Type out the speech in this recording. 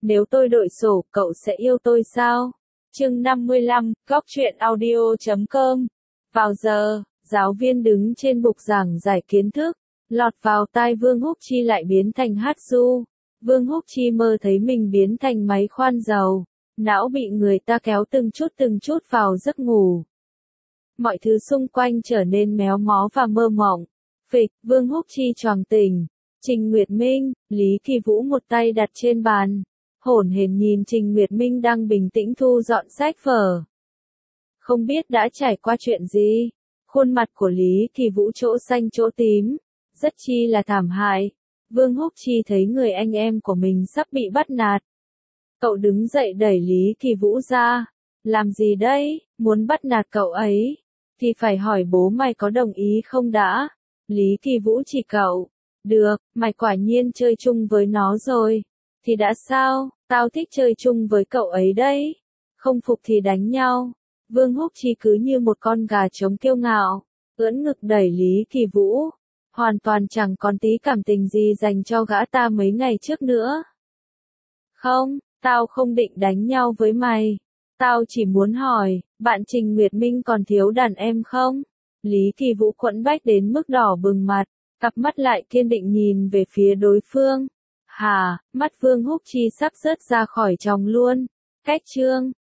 Nếu tôi đội sổ, cậu sẽ yêu tôi sao? Chương 55, Góc truyện audio.com. Vào giờ, giáo viên đứng trên bục giảng giải kiến thức, lọt vào tai Vương Húc Chi lại biến thành hát ru. Vương Húc Chi mơ thấy mình biến thành máy khoan dầu, não bị người ta kéo từng chút vào giấc ngủ. Mọi thứ xung quanh trở nên méo mó và mơ mộng. Phịch, Vương Húc Chi choàng tỉnh. Trình Nguyệt Minh, Lý Kỳ Vũ một tay đặt trên bàn, hổn hển nhìn Trình Nguyệt Minh đang bình tĩnh thu dọn sách vở. Không biết đã trải qua chuyện gì, khuôn mặt của Lý Kỳ Vũ chỗ xanh chỗ tím, rất chi là thảm hại. Vương Húc Chi thấy người anh em của mình sắp bị bắt nạt. Cậu đứng dậy đẩy Lý Kỳ Vũ ra. Làm gì đây, muốn bắt nạt cậu ấy, thì phải hỏi bố mày có đồng ý không đã. Lý Kỳ Vũ chỉ cậu. Được, mày quả nhiên chơi chung với nó rồi. Thì đã sao, tao thích chơi chung với cậu ấy đấy. Không phục thì đánh nhau. Vương Húc Chi cứ như một con gà trống kiêu ngạo, ưỡn ngực đẩy Lý Kỳ Vũ. Hoàn toàn chẳng còn tí cảm tình gì dành cho gã ta mấy ngày trước nữa. Không, tao không định đánh nhau với mày. Tao chỉ muốn hỏi, bạn Trình Nguyệt Minh còn thiếu đàn em không? Lý Kỳ Vũ quẫn bách đến mức đỏ bừng mặt, cặp mắt lại kiên định nhìn về phía đối phương. Hà, mắt Vương Húc Chi sắp rớt ra khỏi tròng luôn. Cách chương